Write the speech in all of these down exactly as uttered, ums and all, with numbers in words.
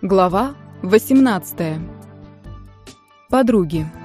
Глава восемнадцатая. Подруги.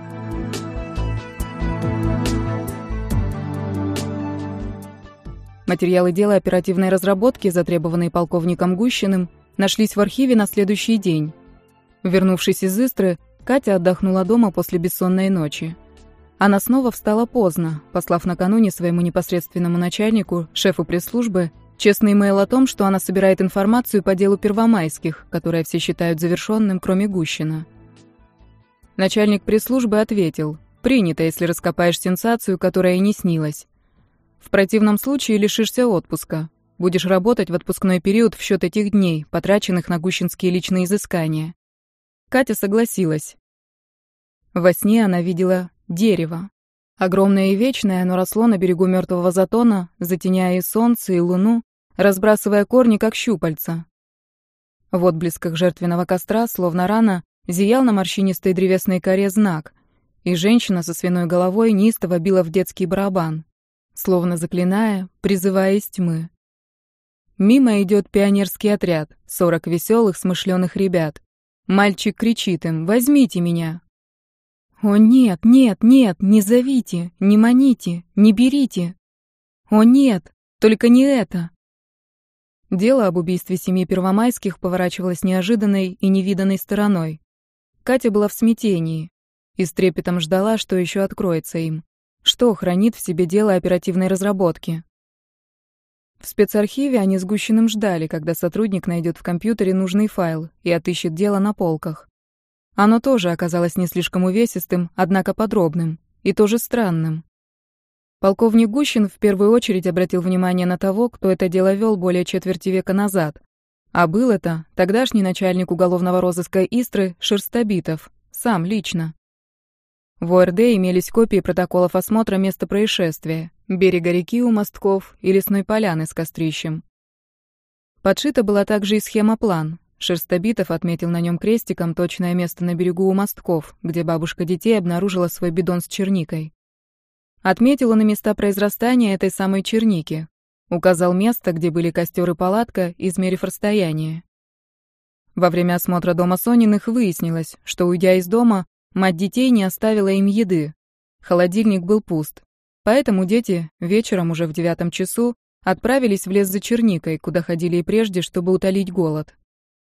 Материалы дела оперативной разработки, затребованные полковником Гущиным, нашлись в архиве на следующий день. Вернувшись из Истры, Катя отдохнула дома после бессонной ночи. Она снова встала поздно, послав накануне своему непосредственному начальнику, шефу пресс-службы, честный имейл о том, что она собирает информацию по делу Первомайских, которое все считают завершенным, кроме Гущина. Начальник пресс-службы ответил: «Принято, если раскопаешь сенсацию, которая и не снилась. В противном случае лишишься отпуска. Будешь работать в отпускной период в счет этих дней, потраченных на гущинские личные изыскания». Катя согласилась. Во сне она видела дерево. Огромное и вечное, оно росло на берегу мертвого затона, затеняя и солнце, и луну, разбрасывая корни, как щупальца. В отблесках жертвенного костра, словно рана, зиял на морщинистой древесной коре знак, и женщина со свиной головой неистово била в детский барабан, словно заклиная, призывая из тьмы. Мимо идет пионерский отряд, сорок веселых, смышленых ребят. Мальчик кричит им: «Возьмите меня!» «О нет, нет, нет, не зовите, не маните, не берите! О нет, только не это!» Дело об убийстве семьи Первомайских поворачивалось неожиданной и невиданной стороной. Катя была в смятении и с трепетом ждала, что еще откроется им, что хранит в себе дело оперативной разработки. В спецархиве они с Гущиным ждали, когда сотрудник найдет в компьютере нужный файл и отыщет дело на полках. Оно тоже оказалось не слишком увесистым, однако подробным, и тоже странным. Полковник Гущин в первую очередь обратил внимание на того, кто это дело вел более четверти века назад. А был это тогдашний начальник уголовного розыска Истры Шерстобитов, сам лично. В ОРД имелись копии протоколов осмотра места происшествия, берега реки у мостков и лесной поляны с кострищем. Подшита была также и схема-план. Шерстобитов отметил на нем крестиком точное место на берегу у мостков, где бабушка детей обнаружила свой бидон с черникой. Отметил он и места произрастания этой самой черники. Указал место, где были костер и палатка, измерив расстояние. Во время осмотра дома Сониных выяснилось, что, уйдя из дома, мать детей не оставила им еды. Холодильник был пуст. Поэтому дети вечером уже в девятом часу отправились в лес за черникой, куда ходили и прежде, чтобы утолить голод.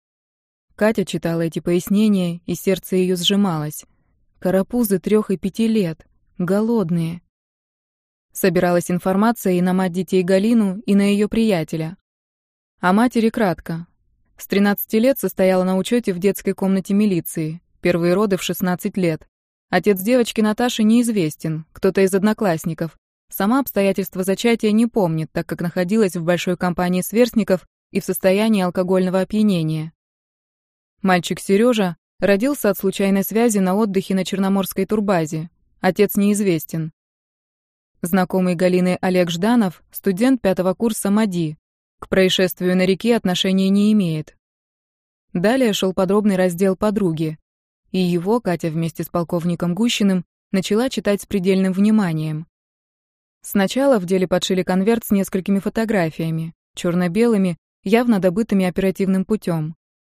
Катя читала эти пояснения, и сердце ее сжималось. Карапузы трех и пяти лет. Голодные. Собиралась информация и на мать детей Галину, и на ее приятеля. О матери кратко. С тринадцати лет состояла на учете в детской комнате милиции. Первые роды в шестнадцать лет. Отец девочки Наташи неизвестен, кто-то из одноклассников. Сама обстоятельства зачатия не помнит, так как находилась в большой компании сверстников и в состоянии алкогольного опьянения. Мальчик Сережа родился от случайной связи на отдыхе на Черноморской турбазе. Отец неизвестен. Знакомый Галины Олег Жданов, студент пятого курса МАДИ, к происшествию на реке отношения не имеет. Далее шел подробный раздел «Подруги», и его Катя вместе с полковником Гущиным начала читать с предельным вниманием. Сначала в деле подшили конверт с несколькими фотографиями, черно-белыми, явно добытыми оперативным путем.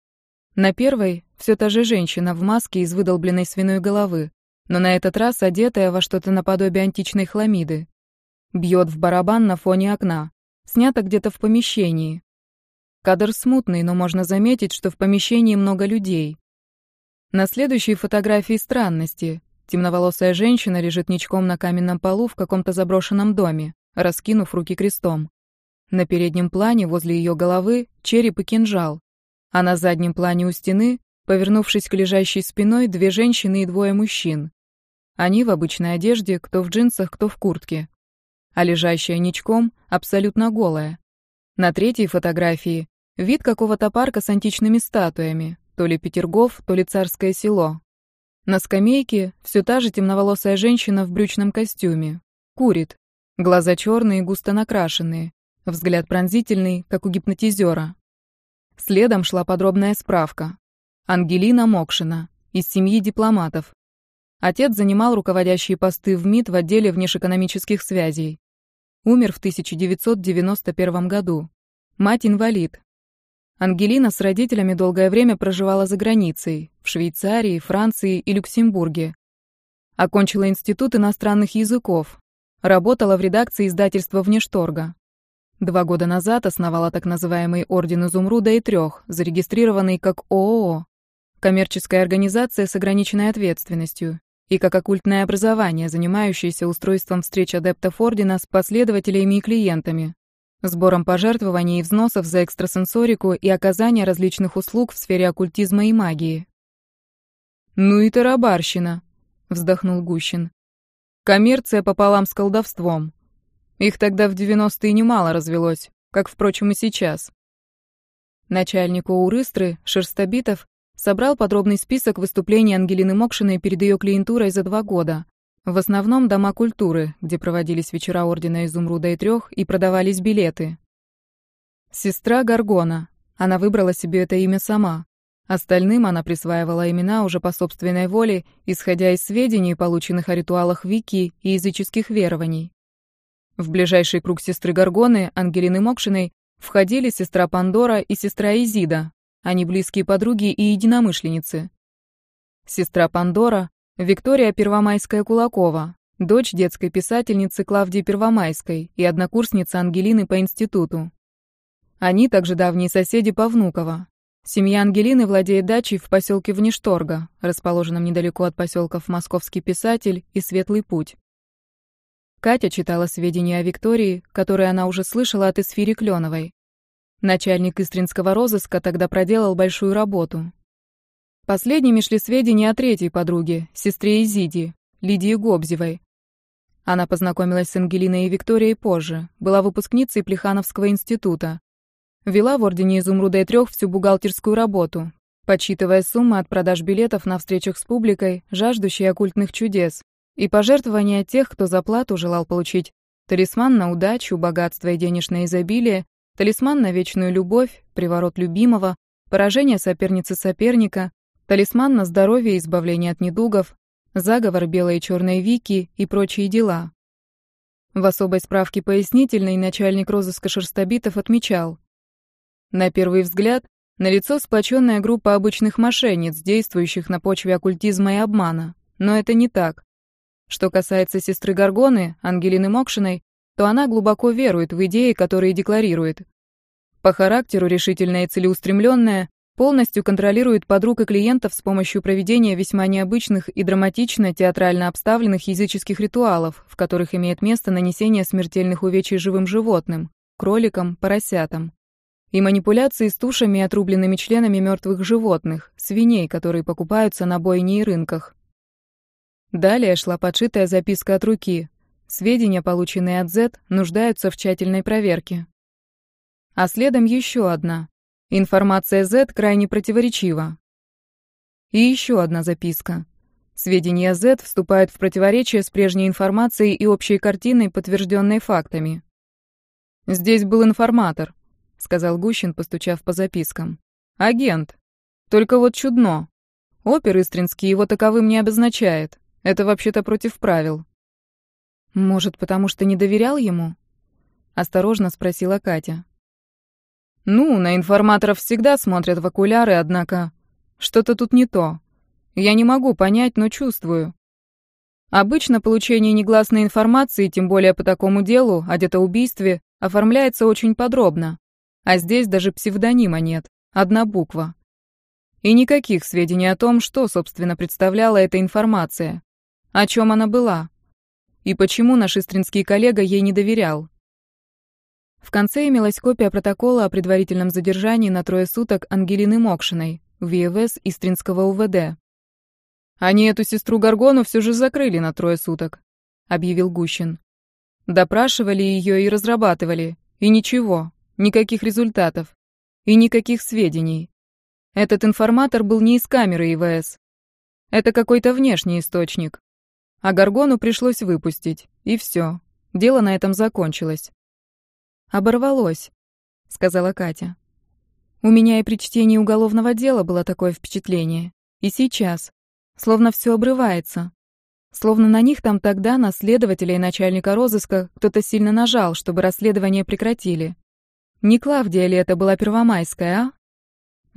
На первой все та же женщина в маске из выдолбленной свиной головы, но на этот раз одетая во что-то наподобие античной хламиды. Бьет в барабан на фоне окна. Снято где-то в помещении. Кадр смутный, но можно заметить, что в помещении много людей. На следующей фотографии странности. Темноволосая женщина лежит ничком на каменном полу в каком-то заброшенном доме, раскинув руки крестом. На переднем плане возле ее головы череп и кинжал, а на заднем плане у стены, повернувшись к лежащей спиной, две женщины и двое мужчин. Они в обычной одежде, кто в джинсах, кто в куртке. А лежащая ничком абсолютно голая. На третьей фотографии вид какого-то парка с античными статуями, то ли Петергоф, то ли Царское село. На скамейке все та же темноволосая женщина в брючном костюме. Курит. Глаза черные, густо накрашенные. Взгляд пронзительный, как у гипнотизера. Следом шла подробная справка. Ангелина Мокшина, из семьи дипломатов. Отец занимал руководящие посты в МИД в отделе внешэкономических связей. Умер в тысяча девятьсот девяносто первом году. Мать инвалид. Ангелина с родителями долгое время проживала за границей, в Швейцарии, Франции и Люксембурге. Окончила Институт иностранных языков, работала в редакции издательства «Внешторга». Два года назад основала так называемый Орден Изумруда и Трех, зарегистрированный как ООО, коммерческая организация с ограниченной ответственностью, и как оккультное образование, занимающееся устройством встреч адептов Ордена с последователями и клиентами, сбором пожертвований и взносов за экстрасенсорику и оказание различных услуг в сфере оккультизма и магии. «Ну и тарабарщина», — вздохнул Гущин. «Коммерция пополам с колдовством. Их тогда в девяностые немало развелось, как, впрочем, и сейчас». Начальник ОУР-Истры, Шерстобитов, собрал подробный список выступлений Ангелины Мокшиной перед ее клиентурой за два года. В основном дома культуры, где проводились вечера Ордена Изумруда и Трех и продавались билеты. Сестра Гаргона. Она выбрала себе это имя сама. Остальным она присваивала имена уже по собственной воле, исходя из сведений, полученных о ритуалах Вики и языческих верований. В ближайший круг сестры Гаргоны, Ангелины Мокшиной, входили сестра Пандора и сестра Изида. Они близкие подруги и единомышленницы. Сестра Пандора — Виктория Первомайская-Кулакова, дочь детской писательницы Клавдии Первомайской и однокурсница Ангелины по институту. Они также давние соседи по Внуково. Семья Ангелины владеет дачей в поселке Внешторга, расположенном недалеко от поселков Московский Писатель и Светлый Путь. Катя читала сведения о Виктории, которые она уже слышала от Эсфири Клёновой. Начальник истринского розыска тогда проделал большую работу. Последними шли сведения о третьей подруге, сестре Изиди, Лидии Гобзевой. Она познакомилась с Ангелиной и Викторией позже, была выпускницей Плехановского института. Вела в Ордене Изумруда и Трех всю бухгалтерскую работу, подсчитывая суммы от продаж билетов на встречах с публикой, жаждущей оккультных чудес, и пожертвования тех, кто за плату желал получить талисман на удачу, богатство и денежное изобилие, талисман на вечную любовь, приворот любимого, поражение соперницы соперника, талисман на здоровье и избавление от недугов, заговор белой и черной Вики и прочие дела. В особой справке пояснительной начальник розыска Шерстобитов отмечал: на первый взгляд, налицо сплоченная группа обычных мошенниц, действующих на почве оккультизма и обмана. Но это не так. Что касается сестры Гаргоны, Ангелины Мокшиной, то она глубоко верует в идеи, которые декларирует. По характеру решительная и целеустремленная, полностью контролирует подруг и клиентов с помощью проведения весьма необычных и драматично театрально обставленных языческих ритуалов, в которых имеет место нанесение смертельных увечий живым животным, кроликам, поросятам, и манипуляции с тушами и отрубленными членами мертвых животных, свиней, которые покупаются на бойне и рынках. Далее шла подшитая записка от руки. Сведения, полученные от Z, нуждаются в тщательной проверке. А следом еще одна. Информация Z крайне противоречива. И еще одна записка. Сведения Z вступают в противоречие с прежней информацией и общей картиной, подтвержденной фактами. «Здесь был информатор», — сказал Гущин, постучав по запискам. «Агент. Только вот чудно. Опер Истринский его таковым не обозначает. Это вообще-то против правил». «Может, потому что не доверял ему?» — осторожно спросила Катя. «Ну, на информаторов всегда смотрят в окуляры, однако что-то тут не то. Я не могу понять, но чувствую. Обычно получение негласной информации, тем более по такому делу, о детоубийстве, оформляется очень подробно. А здесь даже псевдонима нет, одна буква. И никаких сведений о том, что, собственно, представляла эта информация, о чем она была, и почему наш истринский коллега ей не доверял». В конце имелась копия протокола о предварительном задержании на трое суток Ангелины Мокшиной в ВВС Истринского УВД. «Они эту сестру Гаргону все же закрыли на трое суток», — объявил Гущин. «Допрашивали ее и разрабатывали, и ничего, никаких результатов, и никаких сведений. Этот информатор был не из камеры ИВС. Это какой-то внешний источник. А Гаргону пришлось выпустить, и все, дело на этом закончилось». «Оборвалось», — сказала Катя. «У меня и при чтении уголовного дела было такое впечатление. И сейчас. Словно все обрывается. Словно на них там тогда, на следователя и начальника розыска, кто-то сильно нажал, чтобы расследование прекратили. Не Клавдия ли это была Первомайская, а?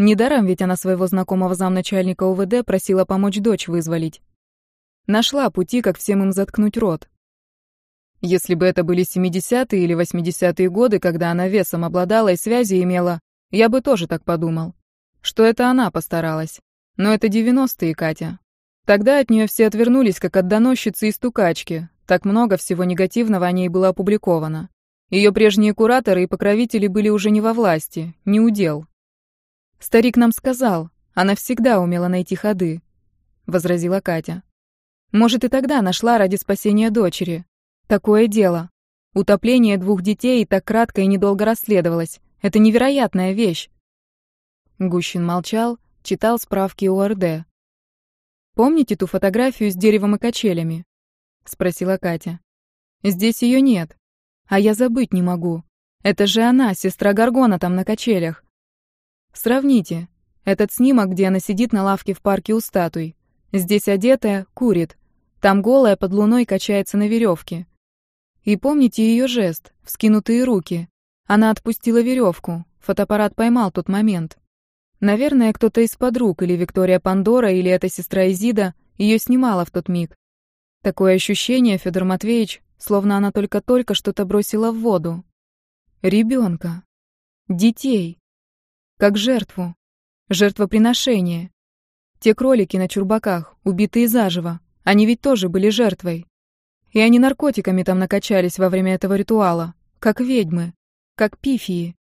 Недаром ведь она своего знакомого замначальника УВД просила помочь дочь вызволить. Нашла пути, как всем им заткнуть рот. Если бы это были семидесятые или восьмидесятые годы, когда она весом обладала и связи имела, я бы тоже так подумал, что это она постаралась. Но это девяностые, Катя. Тогда от нее все отвернулись, как от доносчицы и стукачки. Так много всего негативного о ней было опубликовано. Ее прежние кураторы и покровители были уже не во власти, не удел. «Старик нам сказал, она всегда умела найти ходы», — возразила Катя. «Может, и тогда нашла ради спасения дочери. Такое дело. Утопление двух детей так кратко и недолго расследовалось. Это невероятная вещь». Гущин молчал, читал справки о эр дэ. «Помните ту фотографию с деревом и качелями?» — спросила Катя. «Здесь ее нет. А я забыть не могу. Это же она, сестра Горгона, там на качелях. Сравните. Этот снимок, где она сидит на лавке в парке у статуй. Здесь одетая, курит. Там голая под луной качается на веревке. И помните ее жест, вскинутые руки. Она отпустила веревку. Фотоаппарат поймал тот момент. Наверное, кто-то из подруг, или Виктория Пандора, или эта сестра Изида, ее снимала в тот миг. Такое ощущение, Федор Матвеевич, словно она только-только что-то бросила в воду. Ребенка. Детей. Как жертву. Жертвоприношение. Те кролики на чурбаках, убитые заживо, они ведь тоже были жертвой. И они наркотиками там накачались во время этого ритуала, как ведьмы, как пифии.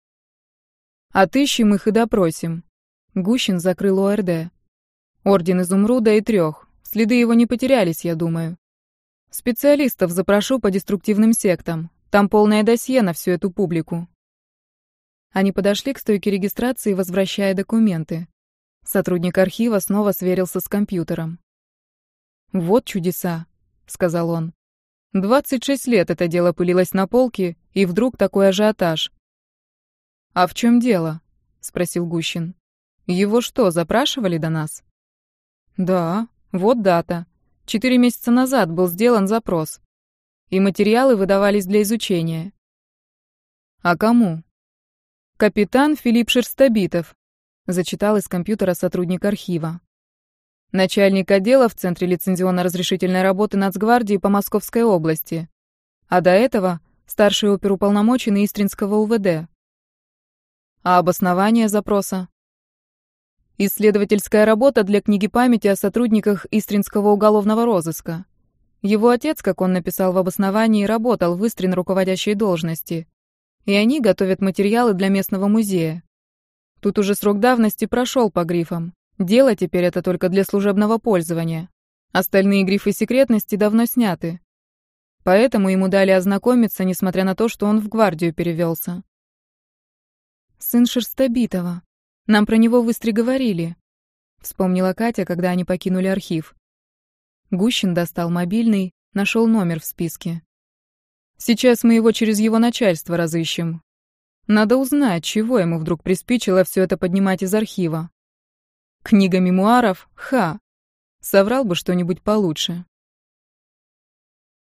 Отыщем их и допросим. Гущин закрыл о эр дэ. Орден Изумруда и трех. Следы его не потерялись, я думаю. Специалистов запрошу по деструктивным сектам. Там полное досье на всю эту публику. Они подошли к стойке регистрации, возвращая документы. Сотрудник архива снова сверился с компьютером. «Вот чудеса», — сказал он. «Двадцать шесть лет это дело пылилось на полке, и вдруг такой ажиотаж». «А в чем дело?» — спросил Гущин. «Его что, запрашивали до нас?» «Да, вот дата. Четыре месяца назад был сделан запрос. И материалы выдавались для изучения». «А кому?» «Капитан Филипп Шерстобитов», — зачитал из компьютера сотрудник архива. «Начальник отдела в Центре лицензионно-разрешительной работы Нацгвардии по Московской области. А до этого старший оперуполномоченный Истринского у вэ дэ». «А обоснование запроса?» «Исследовательская работа для книги памяти о сотрудниках Истринского уголовного розыска. Его отец, как он написал в обосновании, работал в Истрин руководящей должности. И они готовят материалы для местного музея. Тут уже срок давности прошел по грифам. Дело теперь это только для служебного пользования. Остальные грифы секретности давно сняты. Поэтому ему дали ознакомиться, несмотря на то, что он в гвардию перевелся». «Сын Шерстобитова. Нам про него в Истре говорили», — вспомнила Катя, когда они покинули архив. Гущин достал мобильный, нашел номер в списке. «Сейчас мы его через его начальство разыщем. Надо узнать, чего ему вдруг приспичило все это поднимать из архива. Книга мемуаров? Ха! Соврал бы что-нибудь получше».